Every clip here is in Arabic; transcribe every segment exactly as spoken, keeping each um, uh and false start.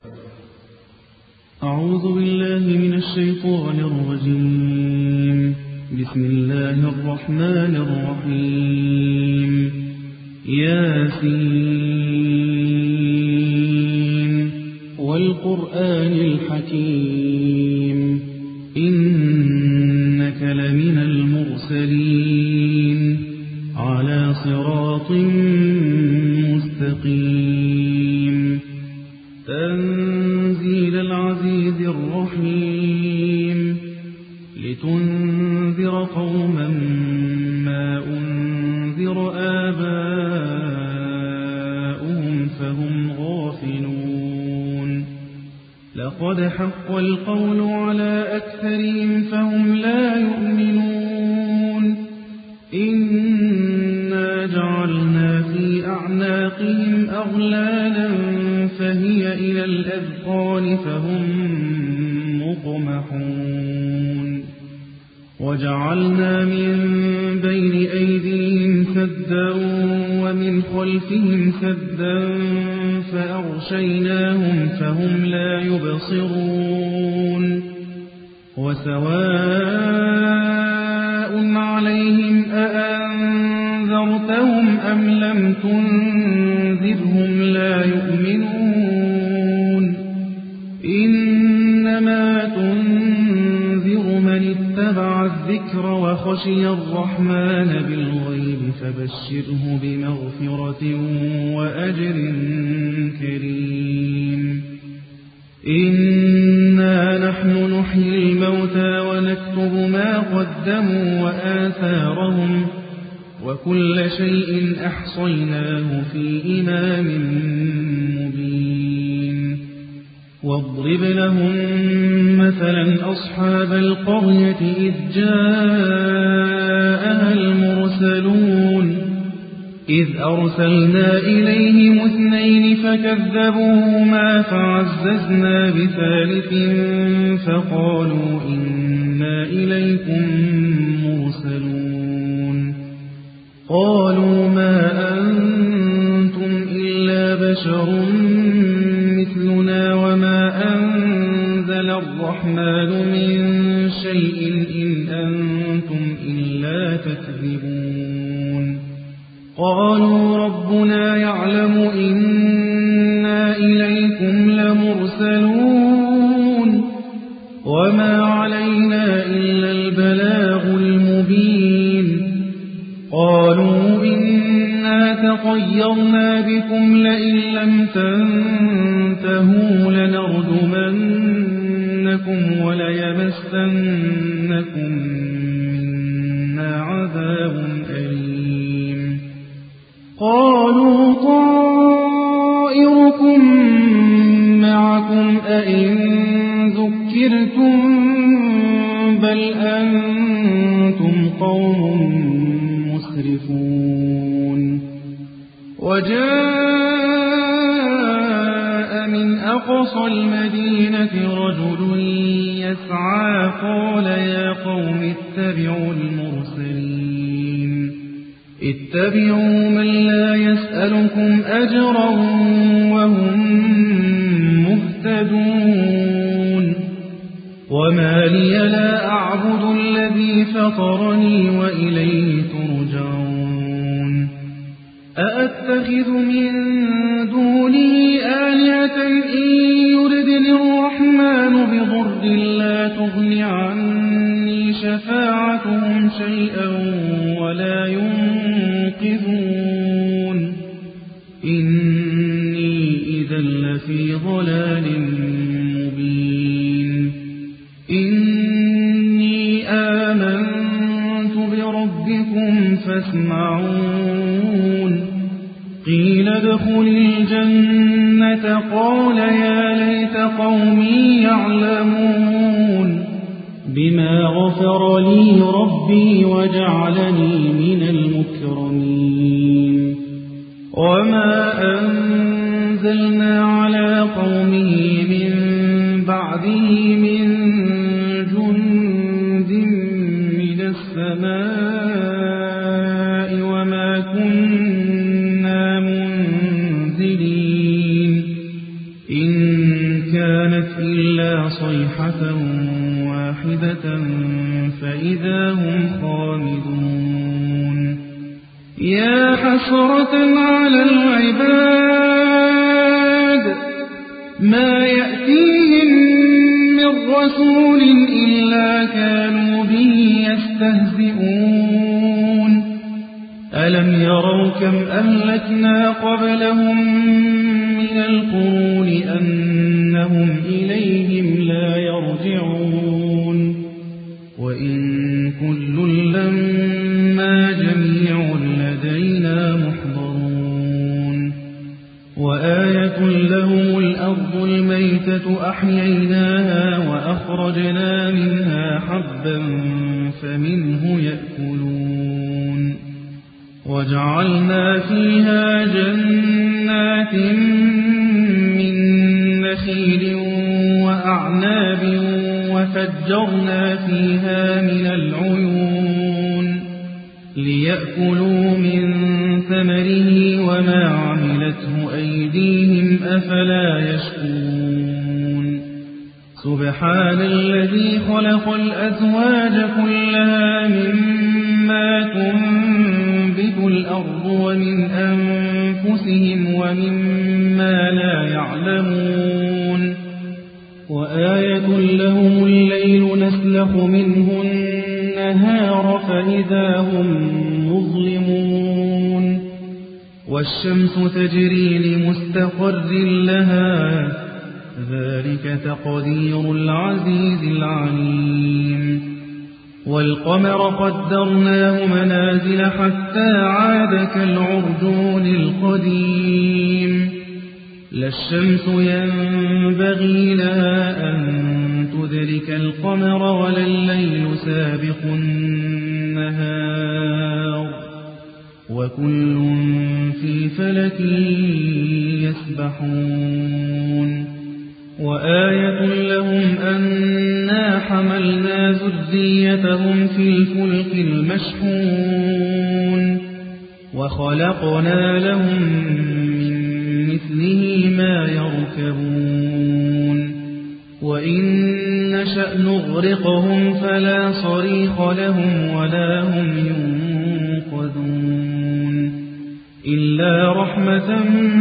أعوذ بالله من الشيطان الرجيم. بسم الله الرحمن الرحيم. ياسين والقرآن الحكيم إنك لمن المرسلين على صراط مستقيم تنزيل العزيز الرحيم لتنذر قوما ما أنذر آباؤهم فهم غافلون لقد حق القول على أكثرهم فهم لا يؤمنون إنا جعلنا في أعناقهم أغلالا فهي إلى الأذقان فهم مقمحون وجعلنا من بين أيديهم سدا ومن خلفهم سدا فأغشيناهم فهم لا يبصرون وسواء عليهم أأنذرتهم أم لم تنذرهم لا يؤمنون إنما تنذر من اتبع الذكر وخشي الرحمن بالغيب فبشره بمغفرة وأجر كريم إنا نحن نحيي الموتى ونكتب ما قدموا وآثارهم وكل شيء أحصيناه في إمام مبين واضرب لهم مثلا أصحاب القرية إذ جاءها المرسلون إذ أرسلنا إليهم اثنين فكذبوهما فعززنا بثالث فقالوا إنا إليكم مرسلون قالوا ما أنتم إلا بشر مثلنا وما أنزل الرحمن من شيء إن أنتم إلا تكذبون قالوا ربنا يعلم إنا إليكم لمرسلون وما علينا إلا البلاغ المبين قالوا إنا تطيرنا بكم لئن لم تنتهوا لنرجمنكم وليمسنكم منا عذاب أليم قالوا طائركم معكم أئن ذكرتم بل أنتم قوم مسرفون وجاء من أقصى المدينة رجل يسعى قال يا قوم اتبعوا المرسلين اتبعوا من لا يسألكم أجرا وهم مهتدون وما لي لا أعبد الذي فطرني وإليه ترجعون أأتخذ من دونه آلهة إن يردني الرحمن بضر لا تغن عني شفاعتهم شيئا ولا ينقذون إني إذا لفي ضلال مبين إني آمنت بربكم فاسمعون قيل ادخل الجنة قال يا ليت قومي يعلمون بما غفر لي ربي وجعلني من المكرمين وما أنزلنا على قومه من بعده من جند من السماء وما كنا منزلين إن كانت إلا صيحة واحدة فإذا هم خامدون يا حسرة على العباد ما يأتيهم من رسول إلا كانوا به يستهزئون ألم يروا كم أهلكنا قبلهم من القرون أنهم إليهم لا يرجعون وإن كل لما جميع لدينا محضرون وآية لهم الأرض الميتة أحييناها وأخرجنا منها حبا فمنه يأكلون وجعلنا فيها جنات من نخيل وأعناب وفجرنا فيها من العيون ليأكلوا من ثمره وما عملته أيديهم أفلا يشكرون سبحان الذي خلق الأزواج كلها مما تنبت الأرض ومن أنفسهم ومما لا يعلمون وآية لهم الليل نسلخ منه النهار فإذا هم مظلمون والشمس تجري لمستقر لها ذلك تقدير العزيز العليم والقمر قدرناه منازل حتى عاد كالعرجون القديم لا الشمس ينبغي لها أن تدرك القمر ولا الليل سابق النهار وكل في فلك يسبحون وآية لهم أنا حملنا ذريتهم في الفلك المشحون وخلقنا لهم من مثله ما يركبون وإن نشأ نغرقهم فلا صريخ لهم ولا هم ينقذون إلا رحمة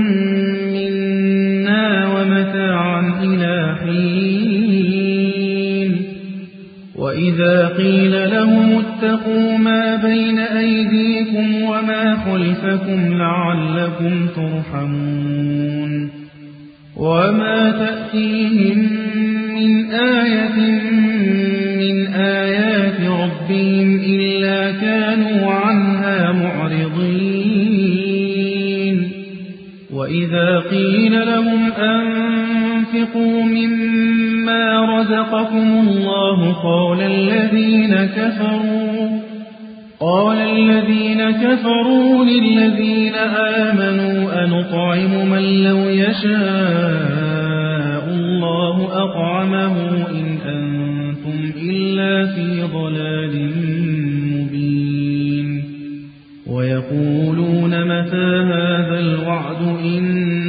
منا ومتاعا إلى حين وإذا قيل لهم اتقوا ما بين أيديكم وما خلفكم لعلكم ترحمون وما تأتيهم من آية من آيات ربهم إلا كانوا عنها معرضين وإذا قيل لهم أنفقوا مما رزقكم الله قال الذين كفروا قال الذين كفروا للذين آمنوا أنطعم من لو يشاء الله أطعمه إن أنتم إلا في ضلال مبين ويقولون متى هذا الوعد إن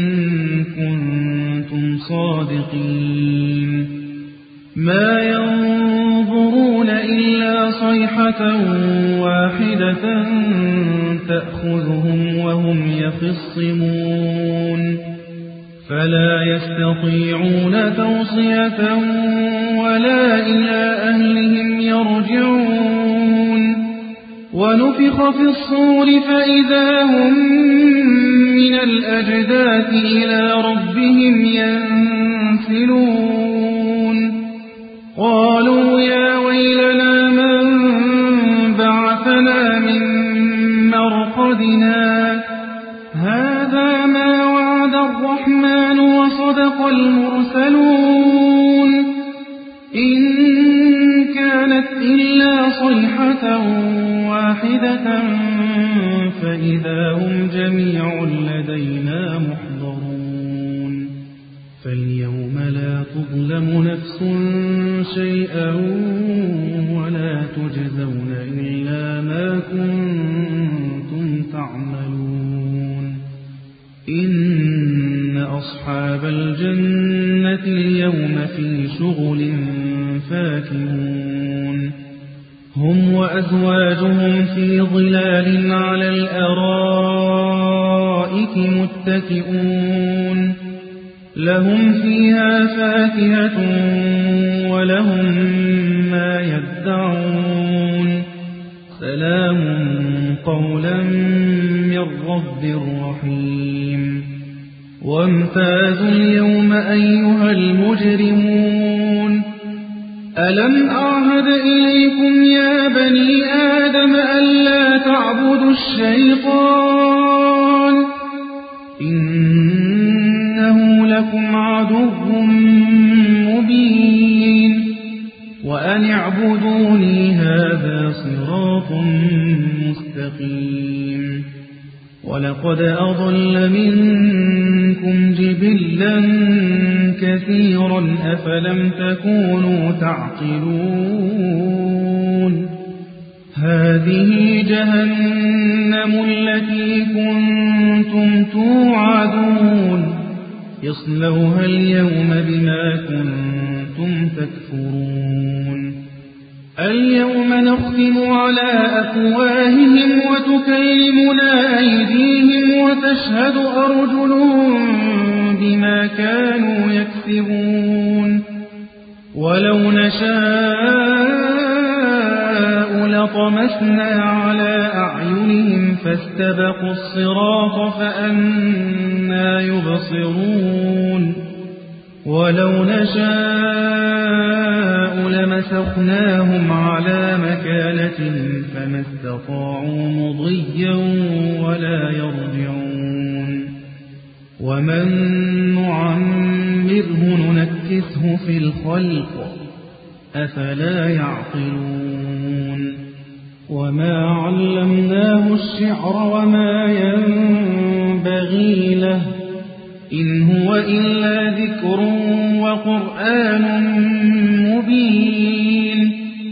كنتم صادقين ما ينظرون إلا صيحة واحدة تأخذهم وهم يخصمون فلا يستطيعون توصية ولا إلى أهلهم يرجعون ونفخ في الصور فإذا هم من الأجداث إلى ربهم ينسلون قالوا يا ويلنا من بعثنا من مرقدنا هذا ما وعد الرحمن وصدق المرسلون إن كانت إلا صيحة واحدة فإذا هم جميع لدينا محضرون فاليوم لا تظلم نفس شيئا ولا تجزون إلا ما كنتم تعملون إن أصحاب الجنة الجنة اليوم في شغل فاكهون هم وأزواجهم في ظلال على الأرائك متكئون لهم فيها فاكهة ولهم ما يدعون سلام قولا من رب رحيم وامتازوا اليوم أيها المجرمون ألم أعهد إليكم يا بني آدم ألا تعبدوا الشيطان إنه لكم عدو مبين وأن اعبدوني هذا صراط مستقيم ولقد أضل منكم جبلا كثيرا أفلم تكونوا تعقلون هذه جهنم التي كنتم توعدون اصلوها اليوم بما كنتم تكفرون اليوم نختم على أفواههم وتكلمنا أيديهم وتشهد أرجلهم بما كانوا يكسبون ولو نشاء لطمسنا على أعينهم فاستبقوا الصراط فأنى يبصرون ولو نشاء لمسخناهم على مكانتهم فما استطاعوا مضيا ولا يرجعون ومن نعمره ننكسه في الخلق أفلا يعقلون وما علمناه الشعر وما ينبغي له إن هو إلا ذكر وقرآن مبين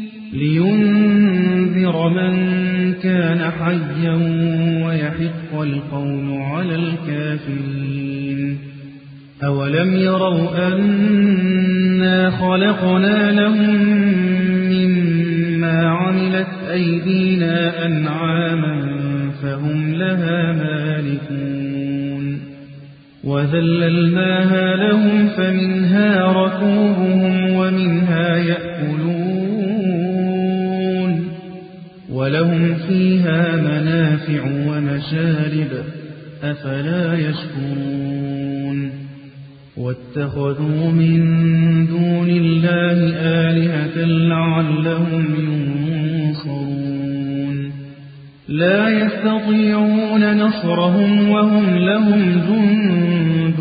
لينذر من كان حيا ويحق القول على الكافرين أولم يروا أنا خلقنا لهم مما عملت أيدينا أنعاما فهم لها مالكون وذللناها لهم فمنها ركوبهم ومنها يأكلون ولهم فيها منافع ومشارب أفلا يشكرون واتخذوا من دون الله آلهة لعلهم ينصرون لا يستطيعون نصرهم وهم لهم جند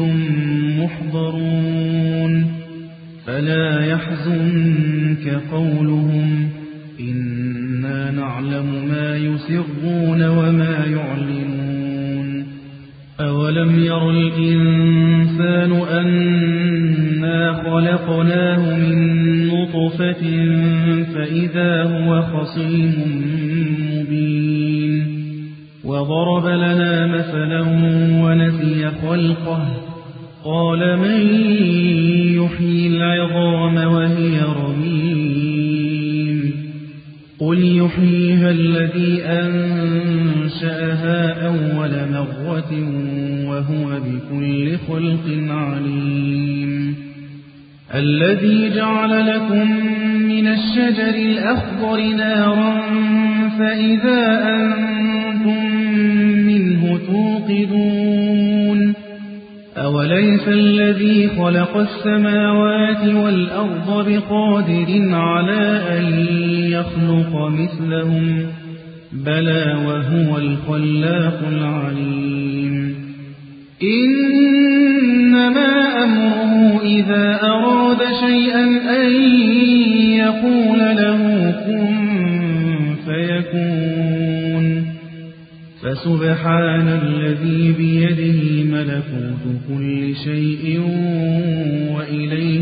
محضرون فلا يحزنك قولهم إنا نعلم ما يسرون وما يعلنون أولم ير الإنسان أنا خلقناه من نطفة فإذا هو خصيم مبين وضرب لنا مثلا ونسي خلقه قال من يحيي العظام وهي رميم قل يحييها الذي أنشأها أول مرة وهو بكل خلق عليم الذي جعل لكم من الشجر الأخضر نارا فإذا أنتم منه توقدون أوليس الذي خلق السماوات والأرض بقادر على أن يخلق مثلهم بلى وهو الخلاق العليم إنما أمره إذا أراد شيئا أن يقول له كن فيكون فسبحان الذي بيده ملكوت كل شيء وإليه